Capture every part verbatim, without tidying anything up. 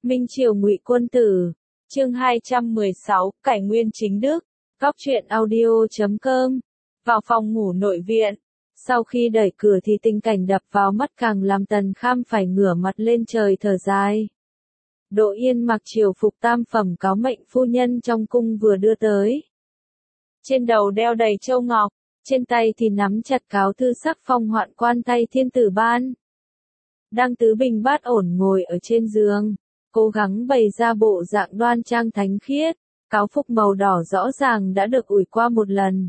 Minh Triều Ngụy Quân Tử, chương hai trăm mười sáu, Cải Nguyên Chính Đức, Cóc truyện audio chấm com. Vào phòng ngủ nội viện, sau khi đẩy cửa thì tình cảnh đập vào mắt càng làm Tần Kham phải ngửa mặt lên trời thở dài. Đỗ Yên mặc triều phục tam phẩm cáo mệnh phu nhân trong cung vừa đưa tới. Trên đầu đeo đầy châu ngọc, trên tay thì nắm chặt cáo thư sắc phong hoạn quan tay thiên tử ban. Đang tứ bình bát ổn ngồi ở trên giường, cố gắng bày ra bộ dạng đoan trang thánh khiết, cáo phục màu đỏ rõ ràng đã được ủi qua một lần.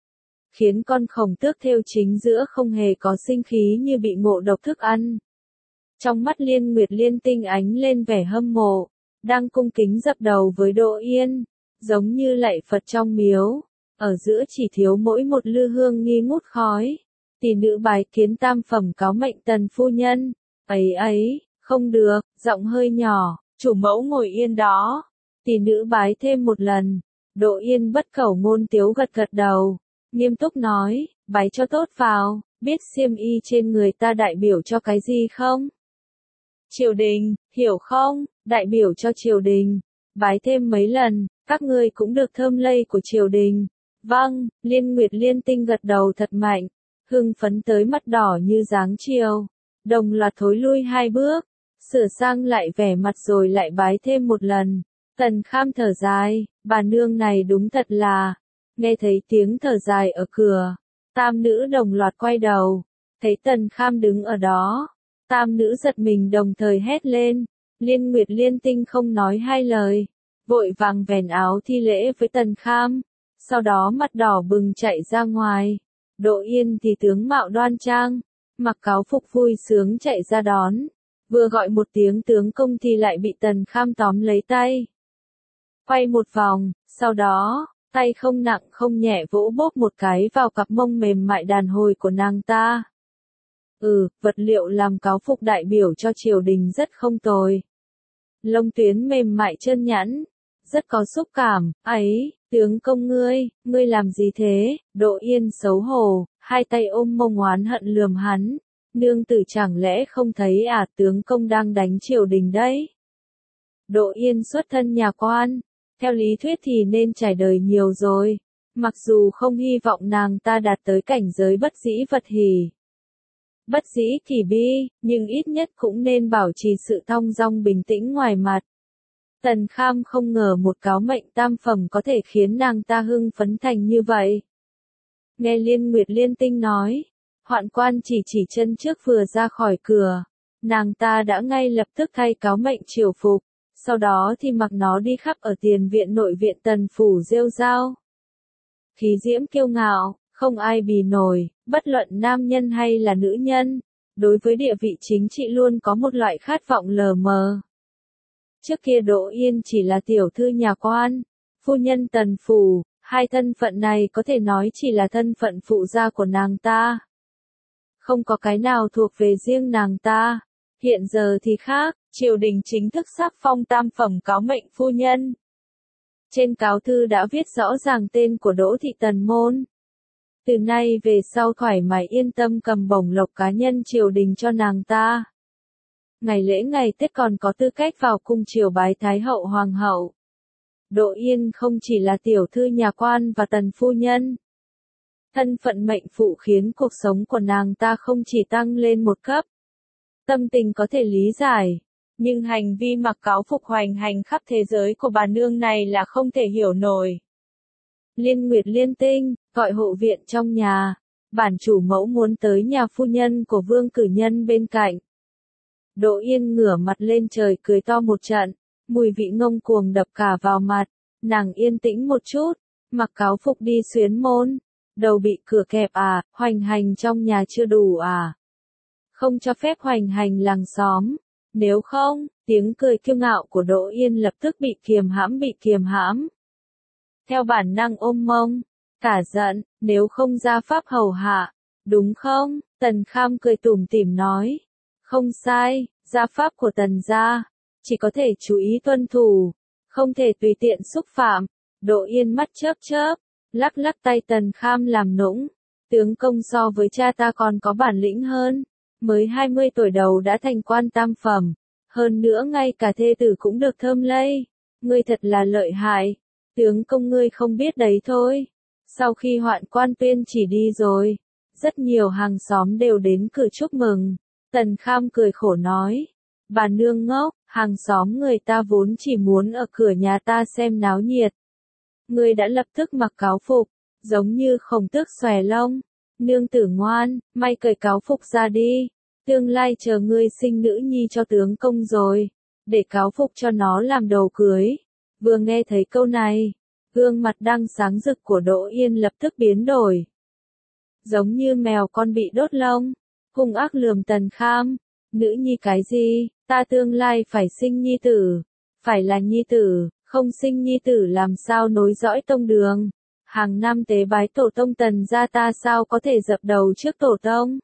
Khiến con khổng tước thêu chính giữa không hề có sinh khí như bị ngộ độc thức ăn. Trong mắt Liên Nguyệt Liên Tinh ánh lên vẻ hâm mộ, đang cung kính dập đầu với Đỗ Yên, giống như lạy Phật trong miếu, ở giữa chỉ thiếu mỗi một lư hương nghi ngút khói. Tỷ nữ bái kiến tam phẩm cáo mệnh Tần phu nhân, ấy ấy, không được, giọng hơi nhỏ, chủ mẫu ngồi yên đó. Tỷ nữ bái thêm một lần, Đỗ Yên bất khẩu ngôn tiếu gật gật đầu, nghiêm túc nói, bái cho tốt vào, biết xiêm y trên người ta đại biểu cho cái gì không? Triều đình, hiểu không, đại biểu cho triều đình, bái thêm mấy lần, các ngươi cũng được thơm lây của triều đình. Vâng, Liên Nguyệt Liên Tinh gật đầu thật mạnh, hưng phấn tới mắt đỏ như dáng chiều, đồng loạt thối lui hai bước, sửa sang lại vẻ mặt rồi lại bái thêm một lần. Tần Kham thở dài, bà nương này đúng thật là, nghe thấy tiếng thở dài ở cửa, tam nữ đồng loạt quay đầu, thấy Tần Kham đứng ở đó, tam nữ giật mình đồng thời hét lên. Liên Nguyệt Liên Tinh không nói hai lời, vội vàng vén áo thi lễ với Tần Kham, sau đó mặt đỏ bừng chạy ra ngoài. Đỗ Yên thì tướng mạo đoan trang, mặc cáo phục vui sướng chạy ra đón, vừa gọi một tiếng tướng công thì lại bị Tần Kham tóm lấy tay. Quay một vòng, sau đó, tay không nặng không nhẹ vỗ bốp một cái vào cặp mông mềm mại đàn hồi của nàng ta. Ừ, vật liệu làm cáo phục đại biểu cho triều đình rất không tồi. Lông tuyến mềm mại trơn nhẵn, rất có xúc cảm. Ấy, tướng công ngươi, ngươi làm gì thế? Đỗ Yên xấu hổ, hai tay ôm mông oán hận lườm hắn. Nương tử chẳng lẽ không thấy à, tướng công đang đánh triều đình đấy. Đỗ Yên xuất thân nhà quan, theo lý thuyết thì nên trải đời nhiều rồi, mặc dù không hy vọng nàng ta đạt tới cảnh giới bất dĩ vật hỉ, bất dĩ kỳ bi, nhưng ít nhất cũng nên bảo trì sự thong dong bình tĩnh ngoài mặt. Tần Kham không ngờ một cáo mệnh tam phẩm có thể khiến nàng ta hưng phấn thành như vậy. Nghe Liên Nguyệt Liên Tinh nói, hoạn quan chỉ chỉ chân trước vừa ra khỏi cửa, nàng ta đã ngay lập tức thay cáo mệnh triều phục, sau đó thì mặc nó đi khắp ở tiền viện nội viện Tần phủ rêu rao. Khí diễm kiêu ngạo, không ai bì nổi, bất luận nam nhân hay là nữ nhân, đối với địa vị chính trị luôn có một loại khát vọng lờ mờ. Trước kia Đỗ Yên chỉ là tiểu thư nhà quan, phu nhân Tần phủ, hai thân phận này có thể nói chỉ là thân phận phụ gia của nàng ta. Không có cái nào thuộc về riêng nàng ta. Hiện giờ thì khác, triều đình chính thức sắc phong tam phẩm cáo mệnh phu nhân. Trên cáo thư đã viết rõ ràng tên của Đỗ thị Tần môn. Từ nay về sau thoải mái yên tâm cầm bổng lộc cá nhân triều đình cho nàng ta. Ngày lễ ngày Tết còn có tư cách vào cung triều bái Thái hậu Hoàng hậu. Đỗ Yên không chỉ là tiểu thư nhà quan và Tần phu nhân. Thân phận mệnh phụ khiến cuộc sống của nàng ta không chỉ tăng lên một cấp. Tâm tình có thể lý giải, nhưng hành vi mặc cáo phục hoành hành khắp thế giới của bà nương này là không thể hiểu nổi. Liên Nguyệt Liên Tinh, gọi hộ viện trong nhà, bản chủ mẫu muốn tới nhà phu nhân của Vương cử nhân bên cạnh. Đỗ Yên ngửa mặt lên trời cười to một trận, mùi vị ngông cuồng đập cả vào mặt, nàng yên tĩnh một chút, mặc cáo phục đi xuyến môn, đầu bị cửa kẹp à, hoành hành trong nhà chưa đủ à. Không cho phép hoành hành làng xóm, nếu không, tiếng cười kiêu ngạo của Đỗ Yên lập tức bị kiềm hãm bị kiềm hãm. Theo bản năng ôm mông, cả giận, nếu không ra pháp hầu hạ, đúng không? Tần Kham cười tủm tỉm nói, không sai, gia pháp của Tần gia, chỉ có thể chú ý tuân thủ, không thể tùy tiện xúc phạm. Đỗ Yên mắt chớp chớp, lắc lắc tay Tần Kham làm nũng, tướng công so với cha ta còn có bản lĩnh hơn. Mới hai mươi tuổi đầu đã thành quan tam phẩm, Hơn nữa ngay cả thê tử cũng được thơm lây. Ngươi thật là lợi hại. Tướng công ngươi không biết đấy thôi. Sau khi Hoạn Quan Tuyên chỉ đi rồi, rất nhiều hàng xóm đều đến cửa chúc mừng. Tần Kham cười khổ nói. Bà nương ngốc, hàng xóm người ta vốn chỉ muốn ở cửa nhà ta xem náo nhiệt. Ngươi đã lập tức mặc cáo phục, giống như khổng tước xòe lông. Nương tử ngoan, may cởi cáo phục ra đi. Tương lai chờ ngươi sinh nữ nhi cho tướng công rồi, để cáo phục cho nó làm đầu cưới. Vừa nghe thấy câu này, gương mặt đang sáng rực của Đỗ Yên lập tức biến đổi. Giống như mèo con bị đốt lông, hung ác lườm Tần Kham. Nữ nhi cái gì, ta tương lai phải sinh nhi tử, phải là nhi tử, không sinh nhi tử làm sao nối dõi tông đường. Hàng năm tế bái tổ tông Tần gia ta sao có thể dập đầu trước tổ tông.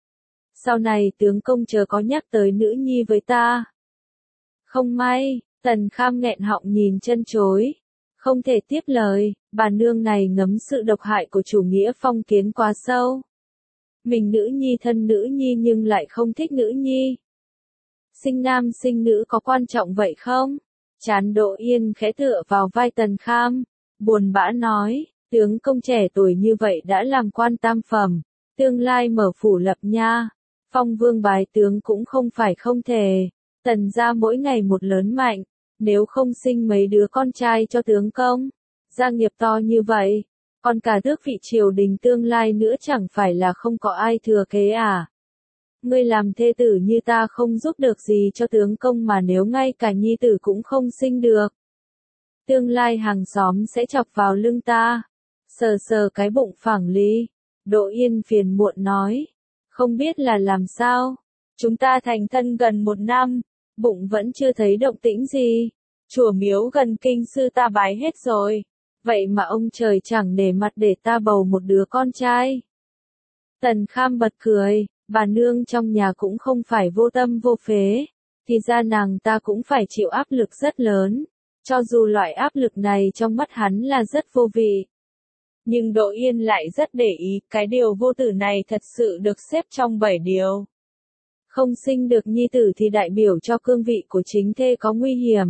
Sau này tướng công chờ có nhắc tới nữ nhi với ta. Không may, Tần Kham nghẹn họng nhìn chân chối. Không thể tiếp lời, bà nương này ngấm sự độc hại của chủ nghĩa phong kiến quá sâu. Mình nữ nhi thân nữ nhi nhưng lại không thích nữ nhi. Sinh nam sinh nữ có quan trọng vậy không? Trán Đỗ Yên khẽ tựa vào vai Tần Kham, buồn bã nói, tướng công trẻ tuổi như vậy đã làm quan tam phẩm, tương lai mở phủ lập nha. Phong vương bái tướng cũng không phải không thể. Tần gia mỗi ngày một lớn mạnh, nếu không sinh mấy đứa con trai cho tướng công, gia nghiệp to như vậy, còn cả tước vị triều đình tương lai nữa chẳng phải là không có ai thừa kế à? Ngươi làm thê tử như ta không giúp được gì cho tướng công mà nếu ngay cả nhi tử cũng không sinh được. Tương lai hàng xóm sẽ chọc vào lưng ta. Sờ sờ cái bụng phẳng lý. Đỗ Yên phiền muộn nói. Không biết là làm sao. Chúng ta thành thân gần một năm, bụng vẫn chưa thấy động tĩnh gì. Chùa miếu gần kinh sư ta bái hết rồi. Vậy mà ông trời chẳng nể mặt để ta bầu một đứa con trai. Tần Kham bật cười, bà nương trong nhà cũng không phải vô tâm vô phế. Thì ra nàng ta cũng phải chịu áp lực rất lớn. Cho dù loại áp lực này trong mắt hắn là rất vô vị. Nhưng Đỗ Yên lại rất để ý, cái điều vô tử này thật sự được xếp trong bảy điều. Không sinh được nhi tử thì đại biểu cho cương vị của chính thê có nguy hiểm.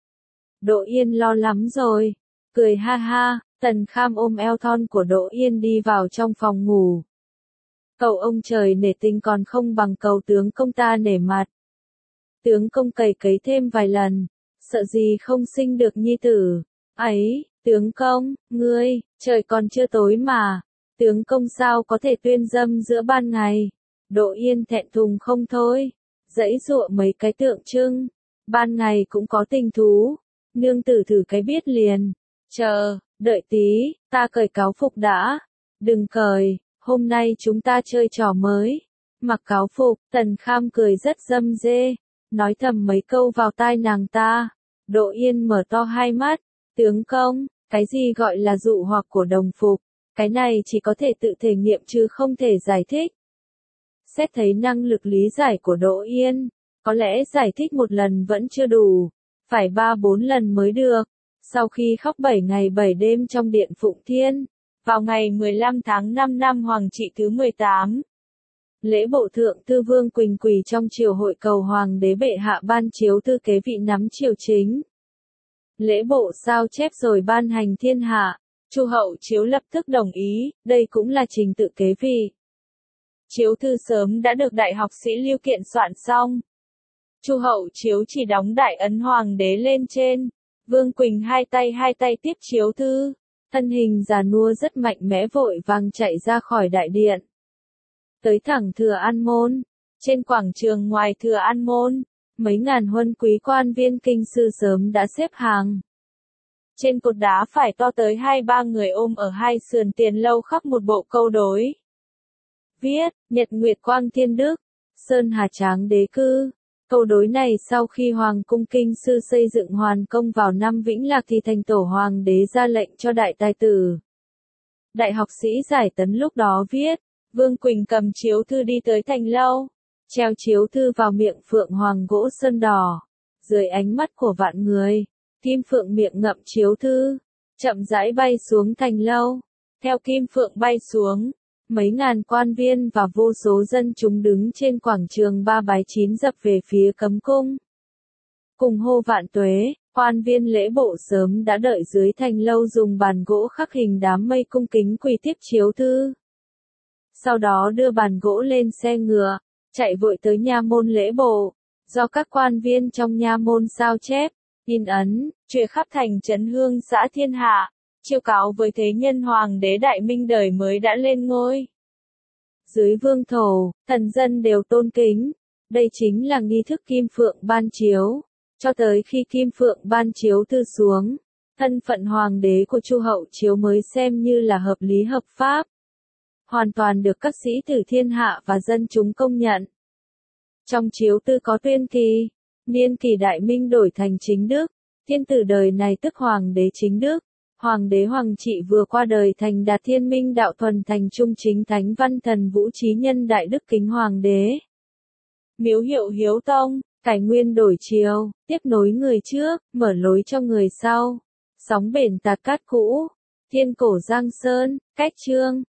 Đỗ Yên lo lắm rồi. Cười ha ha, Tần Kham ôm eo thon của Đỗ Yên đi vào trong phòng ngủ. Cầu ông trời nể tình còn không bằng cầu tướng công ta nể mặt. Tướng công cày cấy thêm vài lần, sợ gì không sinh được nhi tử. Ấy, tướng công, ngươi, trời còn chưa tối mà. Tướng công sao có thể tuyên dâm giữa ban ngày. Đỗ Yên thẹn thùng không thôi. Dãy dụa mấy cái tượng trưng. Ban ngày cũng có tình thú. Nương tử thử cái biết liền. Chờ, đợi tí, ta cởi cáo phục đã. Đừng cởi, hôm nay chúng ta chơi trò mới. Mặc cáo phục, Tần Kham cười rất dâm dê. Nói thầm mấy câu vào tai nàng ta. Đỗ Yên mở to hai mắt. Tướng công, cái gì gọi là dụ hoặc của đồng phục? Cái này chỉ có thể tự thể nghiệm chứ không thể giải thích. Xét thấy năng lực lý giải của Đỗ Yên, có lẽ giải thích một lần vẫn chưa đủ. Phải ba bốn lần mới được. Sau khi khóc bảy ngày bảy đêm trong điện Phụng Thiên, vào ngày mười lăm tháng năm năm Hoàng trị thứ mười tám, lễ bộ thượng thư Vương Quỳnh quỳ trong triều hội cầu Hoàng đế bệ hạ ban chiếu thư kế vị nắm triều chính. Lễ bộ sao chép rồi ban hành thiên hạ, Chu hậu chiếu lập tức đồng ý, đây cũng là trình tự kế vị. Chiếu thư sớm đã được đại học sĩ Lưu Kiện soạn xong. Chu hậu chiếu chỉ đóng đại ấn hoàng đế lên trên. Vương Quỳnh hai tay hai tay tiếp chiếu thư, thân hình già nua rất mạnh mẽ vội vàng chạy ra khỏi đại điện. Tới thẳng Thừa An Môn, trên quảng trường ngoài Thừa An Môn, mấy ngàn huân quý quan viên kinh sư sớm đã xếp hàng. Trên cột đá phải to tới hai ba người ôm ở hai sườn tiền lâu khắc một bộ câu đối. Viết, Nhật Nguyệt Quang Thiên Đức, Sơn Hà Tráng Đế Cư. Câu đối này sau khi Hoàng cung kinh sư xây dựng hoàn công vào năm Vĩnh Lạc thì thành tổ hoàng đế ra lệnh cho đại tài tử. Đại học sĩ Giải Tấn lúc đó viết, Vương Quỳnh cầm chiếu thư đi tới thành lâu, treo chiếu thư vào miệng phượng hoàng gỗ sơn đỏ. Dưới ánh mắt của vạn người, Kim Phượng miệng ngậm chiếu thư, chậm rãi bay xuống thành lâu. Theo Kim Phượng bay xuống, mấy ngàn quan viên và vô số dân chúng đứng trên quảng trường Ba Bái Chín dập về phía cấm cung. Cùng hô vạn tuế, quan viên lễ bộ sớm đã đợi dưới thành lâu dùng bàn gỗ khắc hình đám mây cung kính quỳ tiếp chiếu thư. Sau đó đưa bàn gỗ lên xe ngựa, chạy vội tới nha môn lễ bộ, do các quan viên trong nha môn sao chép, in ấn, truyền khắp thành trấn hương xã thiên hạ, chiêu cáo với thế nhân hoàng đế Đại Minh đời mới đã lên ngôi. Dưới vương thổ, thần dân đều tôn kính, đây chính là nghi thức kim phượng ban chiếu, cho tới khi kim phượng ban chiếu thư xuống, thân phận hoàng đế của Chu Hậu Chiếu mới xem như là hợp lý hợp pháp, hoàn toàn được các sĩ tử thiên hạ và dân chúng công nhận. Trong chiếu tư có tuyên kỳ, niên kỳ Đại Minh đổi thành chính đức, thiên tử đời này tức hoàng đế chính đức, hoàng đế Hoàng Trị vừa qua đời thành Đạt Thiên Minh Đạo Thuần thành Trung Chính Thánh Văn Thần Vũ Chí Nhân Đại Đức Kính Hoàng đế. Miếu hiệu Hiếu Tông, cải nguyên đổi chiều, tiếp nối người trước, mở lối cho người sau. Sóng bền tạt cát cũ, thiên cổ Giang Sơn, cách chương.